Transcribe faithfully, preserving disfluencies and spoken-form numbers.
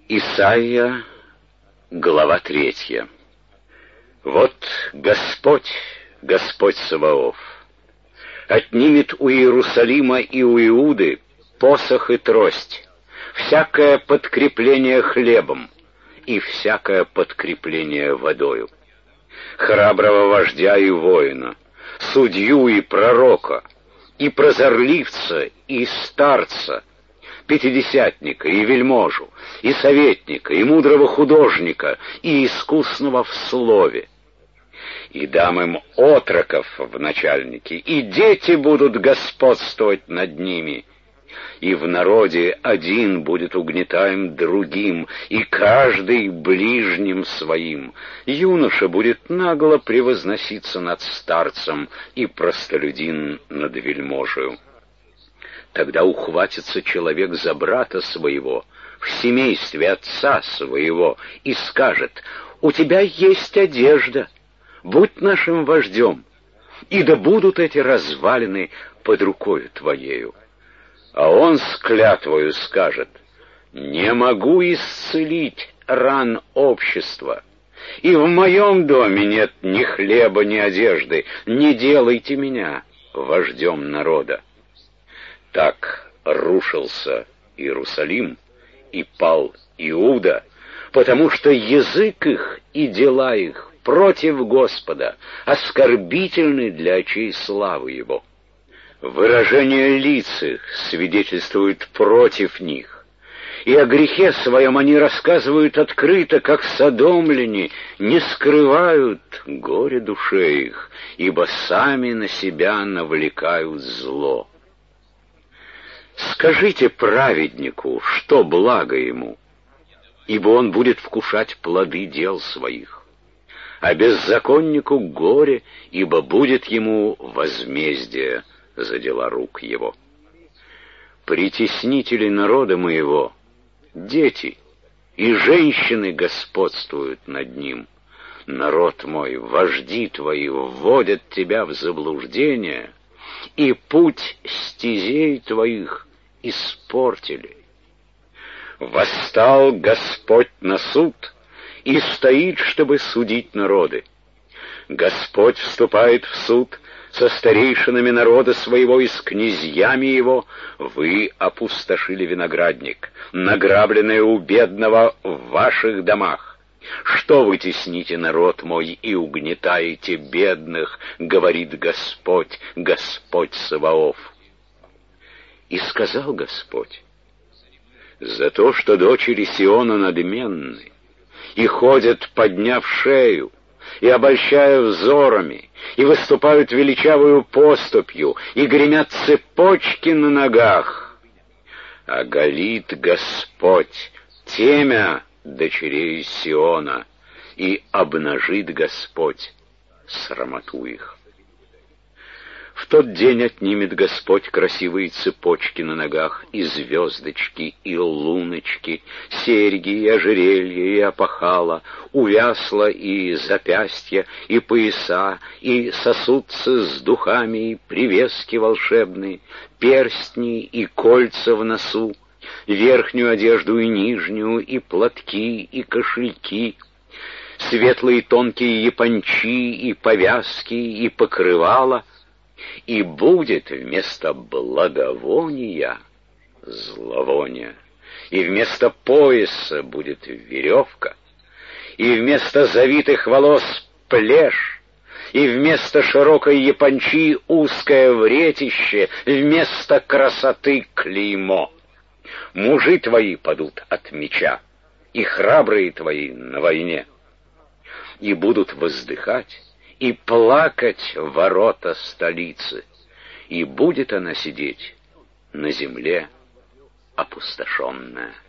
Исайя, глава третья. Вот Господь, Господь Саваоф, отнимет у Иерусалима и у Иуды посох и трость, всякое подкрепление хлебом и всякое подкрепление водою, храброго вождя и воина, судью и пророка, и прозорливца, и старца, пятидесятника и вельможу, и советника, и мудрого художника, и искусного в слове. И дам им отроков в начальники, и дети будут господствовать над ними. И в народе один будет угнетаем другим, и каждый ближним своим. Юноша будет нагло превозноситься над старцем, и простолюдин над вельможею. Тогда ухватится человек за брата своего, в семействе отца своего, и скажет: «У тебя есть одежда, будь нашим вождем, и да будут эти развалины под рукою твоею». А он с клятвою скажет: «Не могу исцелить ран общества, и в моем доме нет ни хлеба, ни одежды, не делайте меня вождем народа». Так рушился Иерусалим и пал Иуда, потому что язык их и дела их против Господа оскорбительны для очей славы Его. Выражение лиц их свидетельствует против них, и о грехе своем они рассказывают открыто, как содомляне, не скрывают горе душе их, ибо сами на себя навлекают зло. Скажите праведнику, что благо ему, ибо он будет вкушать плоды дел своих, а беззаконнику горе, ибо будет ему возмездие за дела рук его. Притеснители народа моего, дети и женщины господствуют над ним. Народ мой, вожди твои вводят тебя в заблуждение, и путь стезей твоих испортили. Восстал Господь на суд и стоит, чтобы судить народы. Господь вступает в суд со старейшинами народа своего и с князьями его. Вы опустошили виноградник, награбленное у бедного в ваших домах. Что вы тесните народ мой и угнетаете бедных, говорит Господь, Господь Саваоф. И сказал Господь: за то, что дочери Сиона надменны и ходят, подняв шею, и обольщая взорами, и выступают величавую поступью, и гремят цепочки на ногах, оголит Господь темя дочерей Сиона, и обнажит Господь срамоту их. В тот день отнимет Господь красивые цепочки на ногах, и звездочки, и луночки, серьги, и ожерелья, и опахала, увясла и запястья, и пояса, и сосудцы с духами, и привески волшебные, перстни и кольца в носу, верхнюю одежду и нижнюю, и платки, и кошельки, светлые тонкие япончи, и повязки, и покрывала. И будет вместо благовония зловоние, и вместо пояса будет веревка, и вместо завитых волос плешь, и вместо широкой япончи узкое вретище, вместо красоты клеймо. Мужи твои падут от меча, и храбрые твои на войне, и будут воздыхать и плакать ворота столицы, и будет она сидеть на земле опустошенная.